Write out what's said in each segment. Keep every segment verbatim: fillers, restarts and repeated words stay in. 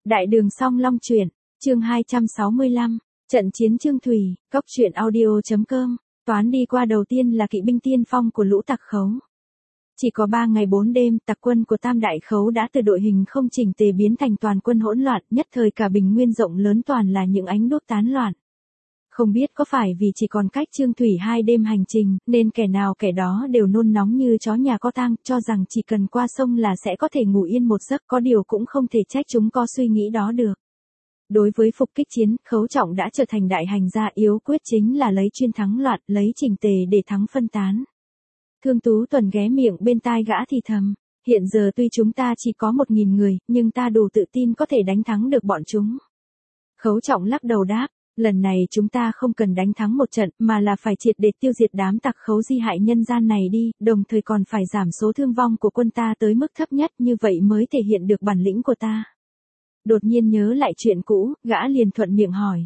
Đại đường Song Long truyện, chương hai trăm sáu mươi lăm, trận chiến Chương Thủy, cốc truyện audio.com, toán đi qua đầu tiên là kỵ binh tiên phong của lũ tặc khấu. Chỉ có ba ngày bốn đêm, tặc quân của Tam Đại Khấu đã từ đội hình không chỉnh tề biến thành toàn quân hỗn loạn, nhất thời cả bình nguyên rộng lớn toàn là những ánh đuốc tán loạn. Không biết có phải vì chỉ còn cách Chương Thủy hai đêm hành trình, nên kẻ nào kẻ đó đều nôn nóng như chó nhà có tang, cho rằng chỉ cần qua sông là sẽ có thể ngủ yên một giấc, có điều cũng không thể trách chúng có suy nghĩ đó được. Đối với phục kích chiến, Khấu Trọng đã trở thành đại hành gia, yếu quyết chính là lấy chuyên thắng loạn, lấy chỉnh tề để thắng phân tán. Thương Tú Tuần ghé miệng bên tai gã thì thầm, hiện giờ tuy chúng ta chỉ có một nghìn người, nhưng ta đủ tự tin có thể đánh thắng được bọn chúng. Khấu Trọng lắc đầu đáp, lần này chúng ta không cần đánh thắng một trận, mà là phải triệt để tiêu diệt đám tặc khấu di hại nhân gian này đi, đồng thời còn phải giảm số thương vong của quân ta tới mức thấp nhất, như vậy mới thể hiện được bản lĩnh của ta. Đột nhiên nhớ lại chuyện cũ, gã liền thuận miệng hỏi.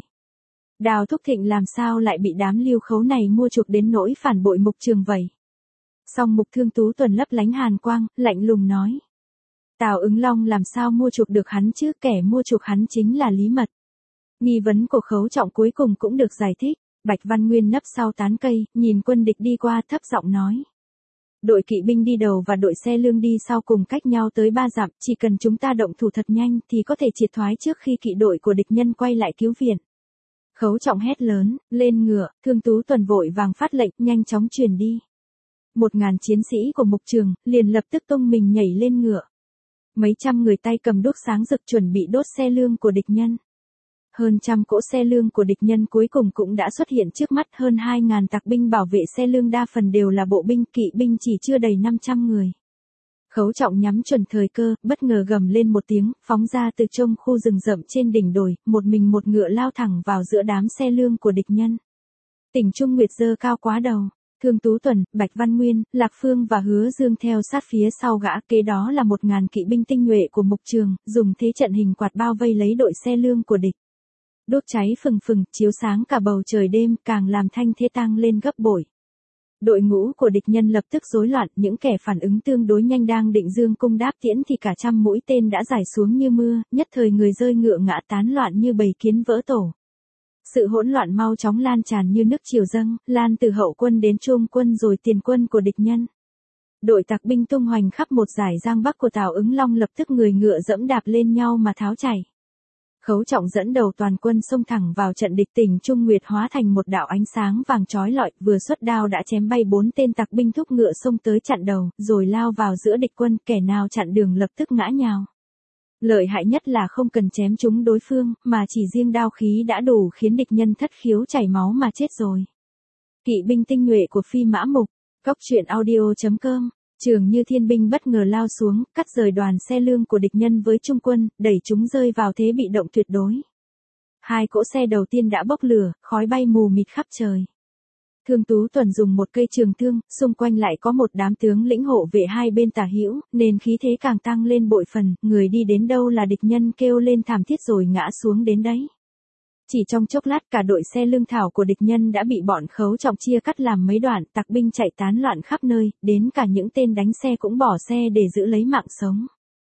Đào Thúc Thịnh làm sao lại bị đám Lưu Khấu này mua chuộc đến nỗi phản bội Mục Trường vậy? Song Mục Thương Tú Tuần lấp lánh hàn quang, lạnh lùng nói. Tào Ứng Long làm sao mua chuộc được hắn chứ, kẻ mua chuộc hắn chính là Lý Mật. Nghi vấn của Khấu Trọng cuối cùng cũng được giải thích. Bạch Văn Nguyên nấp sau tán cây, nhìn quân địch đi qua thấp giọng nói. Đội kỵ binh đi đầu và đội xe lương đi sau cùng cách nhau tới ba dặm, chỉ cần chúng ta động thủ thật nhanh thì có thể triệt thoái trước khi kỵ đội của địch nhân quay lại cứu viện. Khấu Trọng hét lớn, lên ngựa, Thương Tú Tuần vội vàng phát lệnh, nhanh chóng truyền đi. Một ngàn chiến sĩ của Mục Trường, liền lập tức tung mình nhảy lên ngựa. Mấy trăm người tay cầm đuốc sáng rực chuẩn bị đốt xe lương của địch nhân. Hơn trăm cỗ xe lương của địch nhân cuối cùng cũng đã xuất hiện trước mắt, hơn hai ngàn tặc binh bảo vệ xe lương, đa phần đều là bộ binh, kỵ binh chỉ chưa đầy năm trăm người. Khấu Trọng nhắm chuẩn thời cơ, bất ngờ gầm lên một tiếng, phóng ra từ trong khu rừng rậm trên đỉnh đồi, một mình một ngựa lao thẳng vào giữa đám xe lương của địch nhân. Tỉnh Trung Nguyệt giơ cao quá đầu, Thương Tú Tuần, Bạch Văn Nguyên, Lạc Phương và Hứa Dương theo sát phía sau gã, kế đó là một ngàn kỵ binh tinh nhuệ của Mục Trường, dùng thế trận hình quạt bao vây lấy đội xe lương của địch. Đốt cháy phừng phừng, chiếu sáng cả bầu trời đêm, càng làm thanh thế tăng lên gấp bội. Đội ngũ của địch nhân lập tức rối loạn, những kẻ phản ứng tương đối nhanh đang định dương cung đáp tiễn thì cả trăm mũi tên đã rải xuống như mưa, nhất thời người rơi ngựa ngã tán loạn như bầy kiến vỡ tổ. Sự hỗn loạn mau chóng lan tràn như nước triều dâng, lan từ hậu quân đến trung quân rồi tiền quân của địch nhân. Đội tặc binh tung hoành khắp một dải giang bắc của Tào Ứng Long lập tức người ngựa dẫm đạp lên nhau mà tháo chạy. Khấu Trọng dẫn đầu toàn quân xông thẳng vào trận địch, Tỉnh Trung Nguyệt hóa thành một đạo ánh sáng vàng chói lọi, vừa xuất đao đã chém bay bốn tên tặc binh thúc ngựa xông tới chặn đầu, rồi lao vào giữa địch quân, kẻ nào chặn đường lập tức ngã nhào. Lợi hại nhất là không cần chém trúng đối phương, mà chỉ riêng đao khí đã đủ khiến địch nhân thất khiếu chảy máu mà chết rồi. Kỵ binh tinh nhuệ của Phi Mã Mục, cốc truyện audio.com. Trường Như Thiên binh bất ngờ lao xuống, cắt rời đoàn xe lương của địch nhân với trung quân, đẩy chúng rơi vào thế bị động tuyệt đối. Hai cỗ xe đầu tiên đã bốc lửa, khói bay mù mịt khắp trời. Thương Tú Tuần dùng một cây trường thương, xung quanh lại có một đám tướng lĩnh hộ vệ hai bên tả hữu, nên khí thế càng tăng lên bội phần, người đi đến đâu là địch nhân kêu lên thảm thiết rồi ngã xuống đến đấy. Chỉ trong chốc lát cả đội xe lương thảo của địch nhân đã bị bọn Khấu Trọng chia cắt làm mấy đoạn, tặc binh chạy tán loạn khắp nơi, đến cả những tên đánh xe cũng bỏ xe để giữ lấy mạng sống.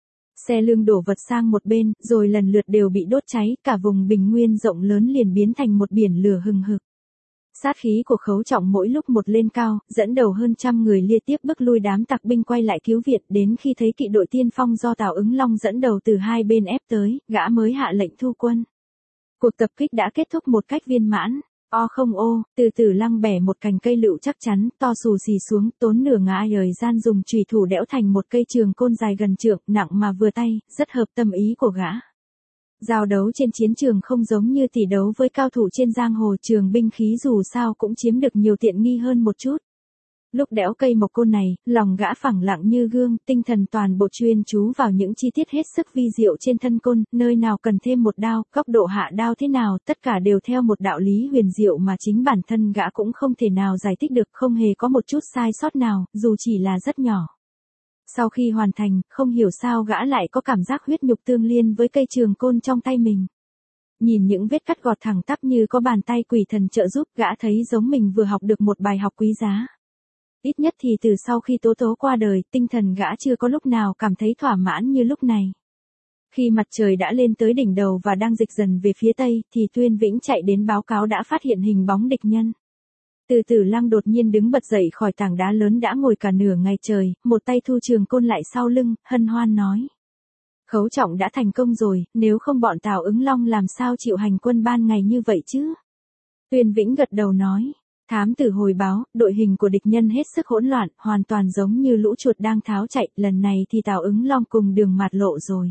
Xe lương đổ vật sang một bên, rồi lần lượt đều bị đốt cháy, cả vùng bình nguyên rộng lớn liền biến thành một biển lửa hừng hực. Sát khí của Khấu Trọng mỗi lúc một lên cao, dẫn đầu hơn trăm người liên tiếp bức lui đám tặc binh quay lại cứu viện, đến khi thấy kỵ đội tiên phong do Tào Ứng Long dẫn đầu từ hai bên ép tới, gã mới hạ lệnh thu quân. Cuộc tập kích đã kết thúc một cách viên mãn. O không ô, từ từ lăng bẻ một cành cây lựu chắc chắn, to xù xì xuống, tốn nửa ngã thời gian dùng chùy thủ đẽo thành một cây trường côn dài gần trượng, nặng mà vừa tay, rất hợp tâm ý của gã. Giao đấu trên chiến trường không giống như tỷ đấu với cao thủ trên giang hồ, trường binh khí dù sao cũng chiếm được nhiều tiện nghi hơn một chút. Lúc đẽo cây mộc côn này, lòng gã phẳng lặng như gương, tinh thần toàn bộ chuyên chú vào những chi tiết hết sức vi diệu trên thân côn, nơi nào cần thêm một đao, góc độ hạ đao thế nào, tất cả đều theo một đạo lý huyền diệu mà chính bản thân gã cũng không thể nào giải thích được, không hề có một chút sai sót nào, dù chỉ là rất nhỏ. Sau khi hoàn thành, không hiểu sao gã lại có cảm giác huyết nhục tương liên với cây trường côn trong tay mình. Nhìn những vết cắt gọt thẳng tắp như có bàn tay quỷ thần trợ giúp, gã thấy giống mình vừa học được một bài học quý giá. Ít nhất thì từ sau khi Tố Tố qua đời, tinh thần gã chưa có lúc nào cảm thấy thỏa mãn như lúc này. Khi mặt trời đã lên tới đỉnh đầu và đang dịch dần về phía tây, thì Tuyên Vĩnh chạy đến báo cáo đã phát hiện hình bóng địch nhân. Từ Tử Lăng đột nhiên đứng bật dậy khỏi tảng đá lớn đã ngồi cả nửa ngày trời, một tay thu trường côn lại sau lưng, hân hoan nói. Khấu Trọng đã thành công rồi, nếu không bọn Tào Ứng Long làm sao chịu hành quân ban ngày như vậy chứ? Tuyên Vĩnh gật đầu nói. Thám tử hồi báo, đội hình của địch nhân hết sức hỗn loạn, hoàn toàn giống như lũ chuột đang tháo chạy, lần này thì Tào Ứng Long cùng Đường Mạt lộ rồi.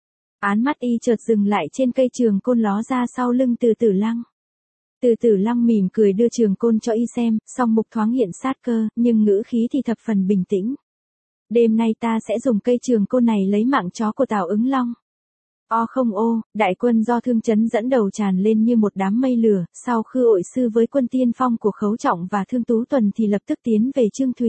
Án mắt y chợt dừng lại trên cây trường côn ló ra sau lưng Từ Tử Lăng. Từ Tử Lăng mỉm cười đưa trường côn cho y xem, song mục thoáng hiện sát cơ, nhưng ngữ khí thì thập phần bình tĩnh. Đêm nay ta sẽ dùng cây trường côn này lấy mạng chó của Tào Ứng Long. O không ô, đại quân do Thương Chấn dẫn đầu tràn lên như một đám mây lửa, sau Khư Ội Sư với quân tiên phong của Khấu Trọng và Thương Tú Tuần thì lập tức tiến về Chương Thủy.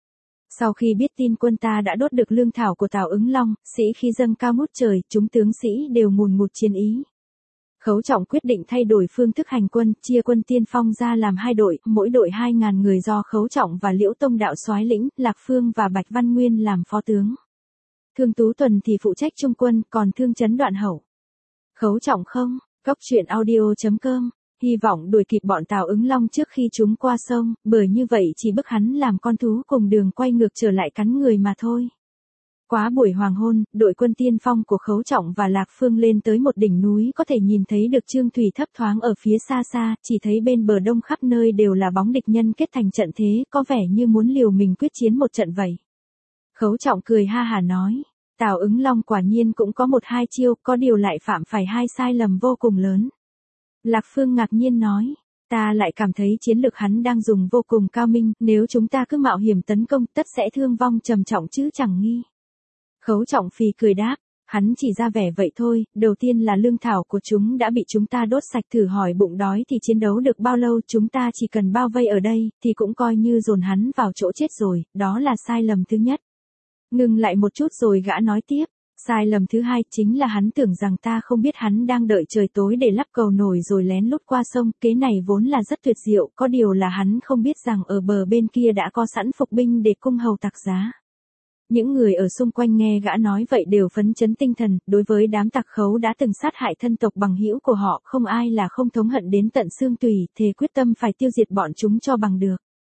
Sau khi biết tin quân ta đã đốt được lương thảo của Tào Ứng Long, sĩ khí dâng cao ngút trời, chúng tướng sĩ đều ngùn ngụt chiến ý. Khấu Trọng quyết định thay đổi phương thức hành quân, chia quân tiên phong ra làm hai đội, mỗi đội hai ngàn người do Khấu Trọng và Liễu Tông đạo soái lĩnh, Lạc Phương và Bạch Văn Nguyên làm phó tướng. Thương Tú Tuần thì phụ trách trung quân, còn Thương Chấn đoạn hậu. Khấu Trọng không, Cốc truyện audio chấm com, hy vọng đuổi kịp bọn Tào Ứng Long trước khi chúng qua sông, bởi như vậy chỉ bức hắn làm con thú cùng đường quay ngược trở lại cắn người mà thôi. Quá buổi hoàng hôn, đội quân tiên phong của Khấu Trọng và Lạc Phương lên tới một đỉnh núi có thể nhìn thấy được Chương Thủy thấp thoáng ở phía xa xa, chỉ thấy bên bờ đông khắp nơi đều là bóng địch nhân kết thành trận thế, có vẻ như muốn liều mình quyết chiến một trận vậy. Khấu Trọng cười ha hả nói, Tào Ứng Long quả nhiên cũng có một hai chiêu, có điều lại phạm phải hai sai lầm vô cùng lớn. Lạc Phương ngạc nhiên nói, ta lại cảm thấy chiến lược hắn đang dùng vô cùng cao minh, nếu chúng ta cứ mạo hiểm tấn công tất sẽ thương vong trầm trọng chứ chẳng nghi. Khấu Trọng phì cười đáp, hắn chỉ ra vẻ vậy thôi, đầu tiên là lương thảo của chúng đã bị chúng ta đốt sạch, thử hỏi bụng đói thì chiến đấu được bao lâu, chúng ta chỉ cần bao vây ở đây, thì cũng coi như dồn hắn vào chỗ chết rồi, đó là sai lầm thứ nhất. Ngừng lại một chút rồi gã nói tiếp, sai lầm thứ hai chính là hắn tưởng rằng ta không biết hắn đang đợi trời tối để lắp cầu nổi rồi lén lút qua sông, kế này vốn là rất tuyệt diệu, có điều là hắn không biết rằng ở bờ bên kia đã có sẵn phục binh để cung hầu tặc giá. Những người ở xung quanh nghe gã nói vậy đều phấn chấn tinh thần, đối với đám tặc Khấu đã từng sát hại thân tộc bằng hữu của họ, không ai là không thống hận đến tận xương tủy, thề quyết tâm phải tiêu diệt bọn chúng cho bằng được.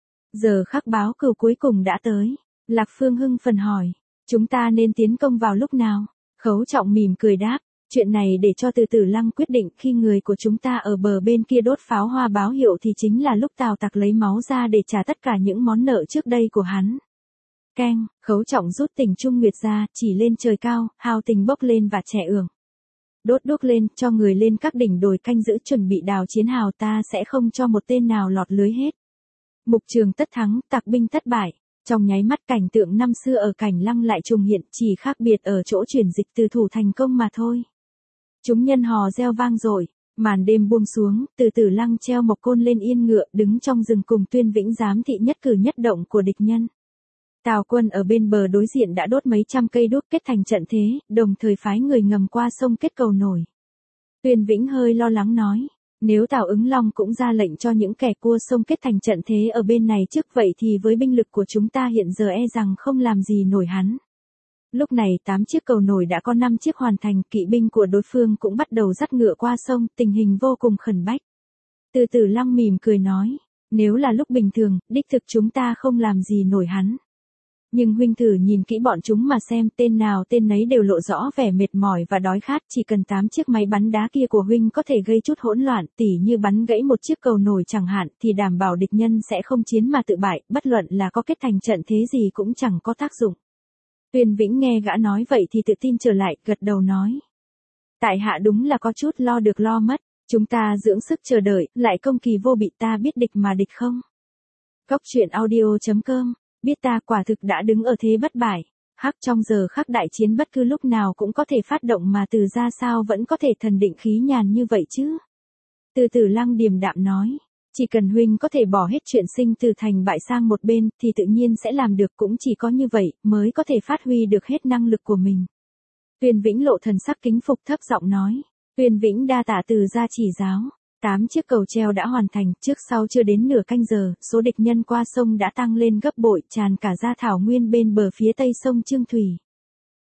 Giờ khắc báo cừu cuối cùng đã tới. Lạc Phương hưng phần hỏi, chúng ta nên tiến công vào lúc nào? Khấu Trọng mỉm cười đáp, chuyện này để cho Từ Tử Lăng quyết định, khi người của chúng ta ở bờ bên kia đốt pháo hoa báo hiệu thì chính là lúc Tào tặc lấy máu ra để trả tất cả những món nợ trước đây của hắn. Keng, Khấu Trọng rút tình Trung Nguyệt ra, chỉ lên trời cao, hào tình bốc lên và trẻ ưởng. Đốt đuốc lên, cho người lên các đỉnh đồi canh giữ chuẩn bị đào chiến hào, ta sẽ không cho một tên nào lọt lưới hết. Mục trường tất thắng, tặc binh thất bại. Trong nháy mắt cảnh tượng năm xưa ở Cảnh Lăng lại trùng hiện, chỉ khác biệt ở chỗ chuyển dịch từ thủ thành công mà thôi. Chúng nhân hò reo vang dội, màn đêm buông xuống, Từ Tử Lăng treo mộc côn lên yên ngựa, đứng trong rừng cùng Tuyên Vĩnh giám thị nhất cử nhất động của địch nhân. Tào quân ở bên bờ đối diện đã đốt mấy trăm cây đuốc kết thành trận thế, đồng thời phái người ngầm qua sông kết cầu nổi. Tuyên Vĩnh hơi lo lắng nói, nếu Tào Ứng Long cũng ra lệnh cho những kẻ cua sông kết thành trận thế ở bên này trước vậy thì với binh lực của chúng ta hiện giờ e rằng không làm gì nổi hắn. Lúc này tám chiếc cầu nổi đã có năm chiếc hoàn thành, kỵ binh của đối phương cũng bắt đầu dắt ngựa qua sông, tình hình vô cùng khẩn bách. Từ Tử Lăng mỉm cười nói, nếu là lúc bình thường, đích thực chúng ta không làm gì nổi hắn. Nhưng huynh thử nhìn kỹ bọn chúng mà xem, tên nào tên nấy đều lộ rõ vẻ mệt mỏi và đói khát, chỉ cần tám chiếc máy bắn đá kia của huynh có thể gây chút hỗn loạn, tỉ như bắn gãy một chiếc cầu nổi chẳng hạn, thì đảm bảo địch nhân sẽ không chiến mà tự bại, bất luận là có kết thành trận thế gì cũng chẳng có tác dụng. Tuyên Vĩnh nghe gã nói vậy thì tự tin trở lại, gật đầu nói. Tại hạ đúng là có chút lo được lo mất, chúng ta dưỡng sức chờ đợi, lại công kỳ vô bị, ta biết địch mà địch không. Cốc truyện audio chấm com, biết ta quả thực đã đứng ở thế bất bại, hắc trong giờ khắc đại chiến bất cứ lúc nào cũng có thể phát động mà từ ra sao vẫn có thể thần định khí nhàn như vậy chứ. Từ Tử Lăng điềm đạm nói, chỉ cần huynh có thể bỏ hết chuyện sinh từ thành bại sang một bên thì tự nhiên sẽ làm được, cũng chỉ có như vậy mới có thể phát huy được hết năng lực của mình. Tuyên Vĩnh lộ thần sắc kính phục thấp giọng nói, Tuyên Vĩnh đa tạ từ gia chỉ giáo. Tám chiếc cầu treo đã hoàn thành, trước sau chưa đến nửa canh giờ, số địch nhân qua sông đã tăng lên gấp bội, tràn cả ra thảo nguyên bên bờ phía tây sông Chương Thủy.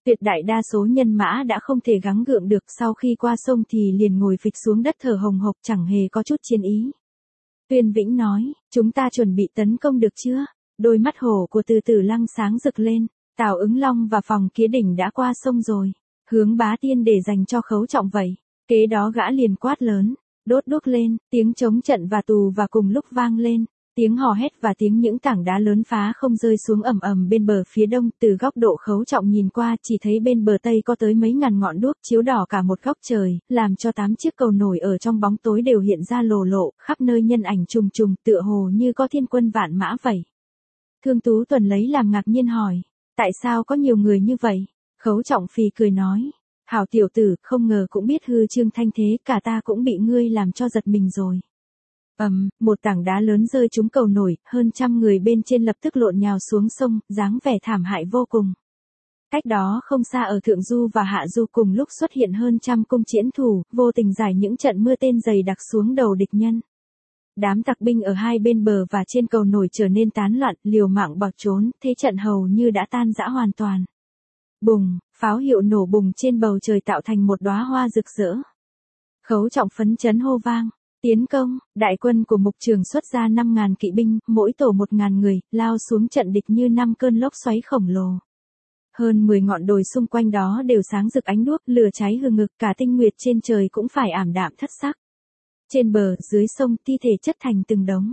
Tuyệt đại đa số nhân mã đã không thể gắng gượng được, sau khi qua sông thì liền ngồi phịch xuống đất thở hồng hộc, chẳng hề có chút chiến ý. Tuyên Vĩnh nói, chúng ta chuẩn bị tấn công được chưa? Đôi mắt hổ của Từ Tử Lăng sáng rực lên, Tào Ứng Long và Phòng Kế Đỉnh đã qua sông rồi, hướng Bá Tiên để dành cho Khấu Trọng vậy. Kế đó gã liền quát lớn, đốt đuốc lên, tiếng trống trận và tù và cùng lúc vang lên. Tiếng hò hét và tiếng những tảng đá lớn phá không rơi xuống ầm ầm bên bờ phía đông, từ góc độ Khấu Trọng nhìn qua chỉ thấy bên bờ tây có tới mấy ngàn ngọn đuốc chiếu đỏ cả một góc trời, làm cho tám chiếc cầu nổi ở trong bóng tối đều hiện ra lồ lộ, khắp nơi nhân ảnh trùng trùng, tựa hồ như có thiên quân vạn mã vậy. Thương Tú Tuần lấy làm ngạc nhiên hỏi, tại sao có nhiều người như vậy? Khấu Trọng phì cười nói, hảo tiểu tử, không ngờ cũng biết hư trương thanh thế, cả ta cũng bị ngươi làm cho giật mình rồi. Ầm, um, một tảng đá lớn rơi trúng cầu nổi, hơn trăm người bên trên lập tức lộn nhào xuống sông, dáng vẻ thảm hại vô cùng. Cách đó không xa ở Thượng Du và Hạ Du cùng lúc xuất hiện hơn trăm cung chiến thủ, vô tình giải những trận mưa tên dày đặc xuống đầu địch nhân. Đám tặc binh ở hai bên bờ và trên cầu nổi trở nên tán loạn, liều mạng bỏ trốn, thế trận hầu như đã tan rã hoàn toàn. Bùng, pháo hiệu nổ bùng trên bầu trời tạo thành một đóa hoa rực rỡ. Khấu Trọng phấn chấn hô vang. Tiến công, đại quân của Mục Trường xuất ra năm ngàn kỵ binh, mỗi tổ một ngàn người, lao xuống trận địch như năm cơn lốc xoáy khổng lồ. Hơn mười ngọn đồi xung quanh đó đều sáng rực ánh đuốc, lửa cháy hừng hực, cả tinh nguyệt trên trời cũng phải ảm đạm thất sắc. Trên bờ, dưới sông, thi thể chất thành từng đống.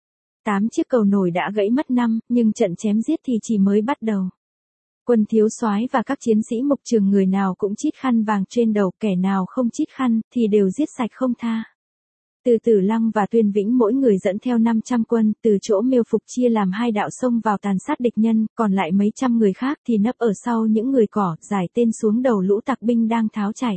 Tám chiếc cầu nổi đã gãy mất năm, nhưng trận chém giết thì chỉ mới bắt đầu. Quân thiếu soái và các chiến sĩ Mục Trường người nào cũng chít khăn vàng trên đầu, kẻ nào không chít khăn thì đều giết sạch không tha. Từ Tử Lăng và Tuyên Vĩnh mỗi người dẫn theo năm trăm quân, từ chỗ Miêu Phục chia làm hai đạo xông vào tàn sát địch nhân, còn lại mấy trăm người khác thì nấp ở sau những người cỏ, giải tên xuống đầu lũ tặc binh đang tháo chạy.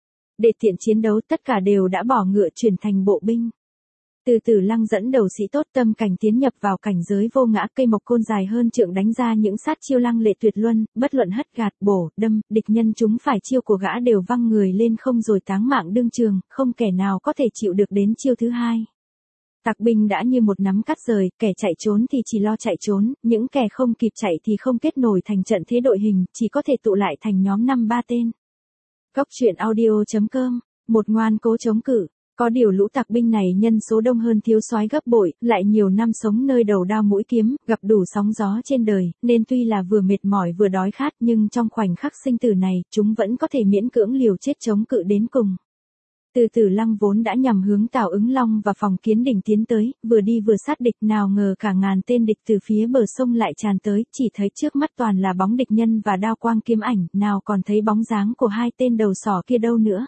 Để tiện chiến đấu, tất cả đều đã bỏ ngựa chuyển thành bộ binh. Từ Tử Lăng dẫn đầu sĩ tốt tâm cảnh tiến nhập vào cảnh giới vô ngã, cây mộc côn dài hơn trượng đánh ra những sát chiêu lăng lệ tuyệt luân, bất luận hất gạt, bổ, đâm, địch nhân chúng phải chiêu của gã đều văng người lên không rồi táng mạng đương trường, không kẻ nào có thể chịu được đến chiêu thứ hai. Tặc binh đã như một nắm cắt rời, kẻ chạy trốn thì chỉ lo chạy trốn, những kẻ không kịp chạy thì không kết nổi thành trận thế đội hình, chỉ có thể tụ lại thành nhóm năm ba tên. Góc truyện audio chấm com, một ngoan cố chống cự. Có điều lũ tặc binh này nhân số đông hơn thiếu soái gấp bội, lại nhiều năm sống nơi đầu đao mũi kiếm, gặp đủ sóng gió trên đời, nên tuy là vừa mệt mỏi vừa đói khát nhưng trong khoảnh khắc sinh tử này, chúng vẫn có thể miễn cưỡng liều chết chống cự đến cùng. Từ Tử Lăng vốn đã nhằm hướng Tào Ứng Long và Phòng Kiến Đỉnh tiến tới, vừa đi vừa sát địch, nào ngờ cả ngàn tên địch từ phía bờ sông lại tràn tới, chỉ thấy trước mắt toàn là bóng địch nhân và đao quang kiếm ảnh, nào còn thấy bóng dáng của hai tên đầu sỏ kia đâu nữa.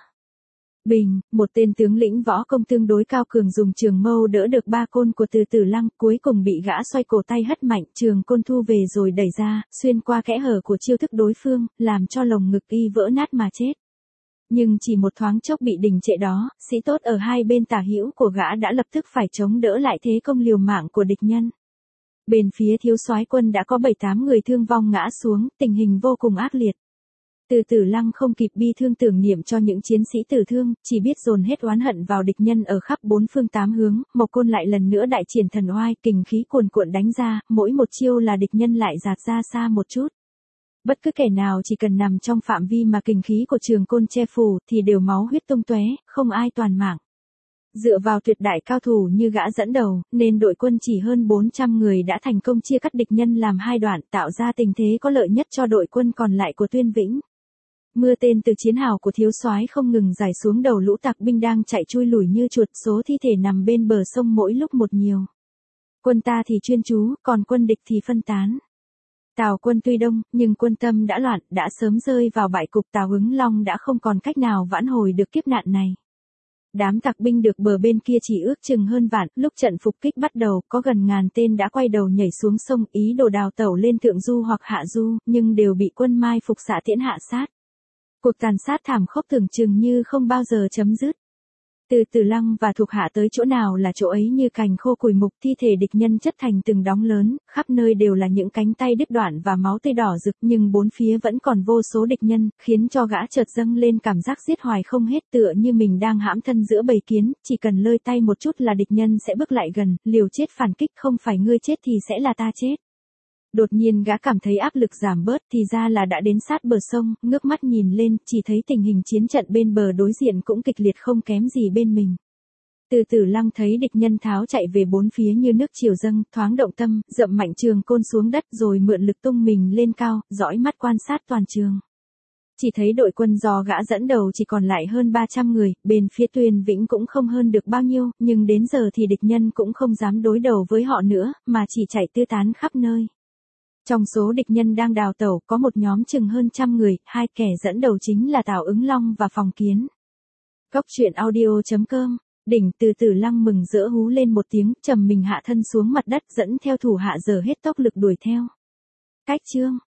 Bình, một tên tướng lĩnh võ công tương đối cao cường dùng trường mâu đỡ được ba côn của Từ Tử Lăng, cuối cùng bị gã xoay cổ tay hất mạnh, trường côn thu về rồi đẩy ra, xuyên qua kẽ hở của chiêu thức đối phương, làm cho lồng ngực y vỡ nát mà chết. Nhưng chỉ một thoáng chốc bị đình trệ đó, sĩ tốt ở hai bên tả hữu của gã đã lập tức phải chống đỡ lại thế công liều mạng của địch nhân. Bên phía thiếu soái quân đã có bảy tám người thương vong ngã xuống, tình hình vô cùng ác liệt. Từ Tử Lăng không kịp bi thương tưởng niệm cho những chiến sĩ tử thương, chỉ biết dồn hết oán hận vào địch nhân ở khắp bốn phương tám hướng, Mộc Côn lại lần nữa đại triển thần oai, kình khí cuồn cuộn đánh ra, mỗi một chiêu là địch nhân lại giạt ra xa một chút. Bất cứ kẻ nào chỉ cần nằm trong phạm vi mà kình khí của trường côn che phủ thì đều máu huyết tung tóe, không ai toàn mạng. Dựa vào tuyệt đại cao thủ như gã dẫn đầu, nên đội quân chỉ hơn bốn trăm người đã thành công chia cắt địch nhân làm hai đoạn, tạo ra tình thế có lợi nhất cho đội quân còn lại của Tuyên Vĩnh. Mưa tên từ chiến hào của thiếu soái không ngừng rải xuống đầu lũ tặc binh đang chạy chui lủi như chuột, số thi thể nằm bên bờ sông mỗi lúc một nhiều. Quân ta thì chuyên trú, còn quân địch thì phân tán. Tào quân tuy đông, nhưng quân tâm đã loạn, đã sớm rơi vào bại cục. Tào Ứng Long đã không còn cách nào vãn hồi được kiếp nạn này. Đám tặc binh được bờ bên kia chỉ ước chừng hơn vạn, lúc trận phục kích bắt đầu, có gần ngàn tên đã quay đầu nhảy xuống sông, ý đồ đào tẩu lên Thượng Du hoặc Hạ Du, nhưng đều bị quân mai phục xạ tiễn hạ sát. Cuộc tàn sát thảm khốc tưởng chừng như không bao giờ chấm dứt. Từ Tử Lăng và thuộc hạ tới chỗ nào là chỗ ấy như cành khô củi mục, thi thể địch nhân chất thành từng đống lớn, khắp nơi đều là những cánh tay đứt đoạn và máu tươi đỏ rực, nhưng bốn phía vẫn còn vô số địch nhân, khiến cho gã chợt dâng lên cảm giác giết hoài không hết, tựa như mình đang hãm thân giữa bầy kiến, chỉ cần lơi tay một chút là địch nhân sẽ bước lại gần, liều chết phản kích, không phải ngươi chết thì sẽ là ta chết. Đột nhiên gã cảm thấy áp lực giảm bớt thì ra là đã đến sát bờ sông, ngước mắt nhìn lên, chỉ thấy tình hình chiến trận bên bờ đối diện cũng kịch liệt không kém gì bên mình. Từ Tử Lăng thấy địch nhân tháo chạy về bốn phía như nước triều dâng, thoáng động tâm, dậm mạnh trường côn xuống đất rồi mượn lực tung mình lên cao, dõi mắt quan sát toàn trường. Chỉ thấy đội quân do gã dẫn đầu chỉ còn lại hơn ba trăm người, bên phía Tuyền Vĩnh cũng không hơn được bao nhiêu, nhưng đến giờ thì địch nhân cũng không dám đối đầu với họ nữa, mà chỉ chạy tứ tán khắp nơi. Trong số địch nhân đang đào tẩu có một nhóm chừng hơn trăm người, hai kẻ dẫn đầu chính là Tào Ứng Long và Phòng Kiến. Cốc truyện audio chấm com. Đỉnh Từ Tử Lăng mừng rỡ hú lên một tiếng, trầm mình hạ thân xuống mặt đất, dẫn theo thủ hạ dở hết tốc lực đuổi theo. Cách chương